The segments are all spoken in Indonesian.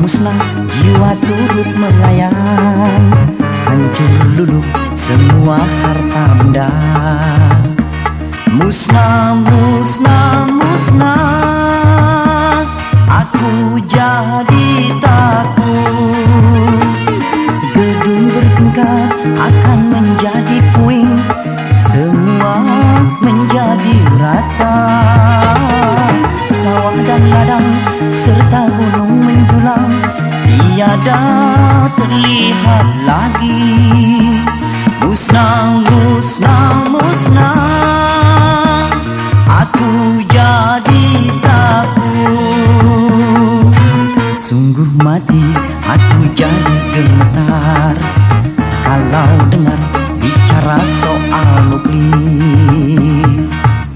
musnah, jiwa turut melayang. Hancur luluh semua harta benda. Musnah, musnah, musnah. Aku jadi takut. Gedung bertingkat akan menjadi puing. Semua menjadi rata. Sawah dan ladang serta gunung menjulang, tiada terlihat lagi. Musnah, musnah, musnah. Aku jadi takut. Sungguh mati, aku jadi gemetar kalau dengar bicara soal nuklir.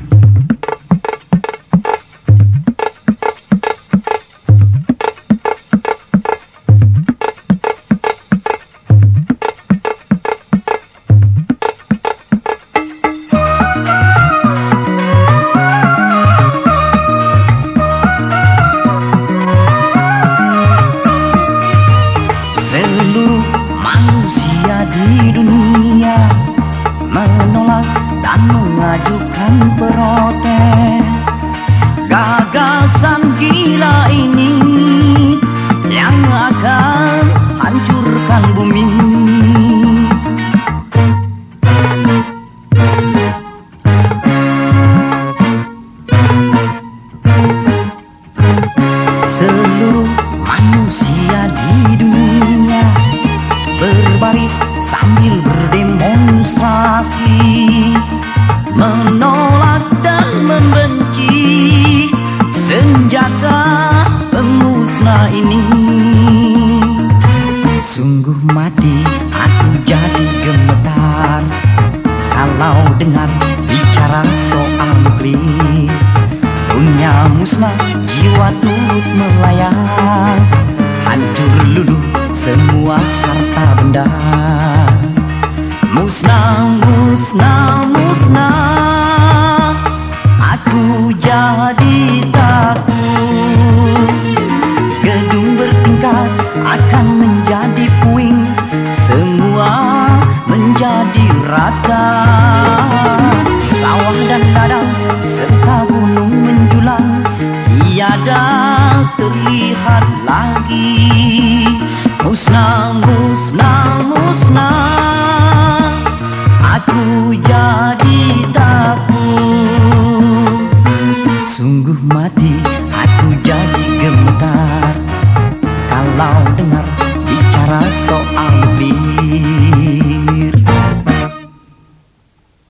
Seluruh manusia di dunia menolak dan mengajukan protes. Gagasan gila ini yang akan hancurkan bumi. Seluruh manusia di dunia berbaris sambil berdemonstrasi, menolak dan membenci senjata pemusnah ini. Sungguh mati, aku jadi gemetar kalau dengar bicara soal nuklir. Dunia musnah, jiwa turut melayang.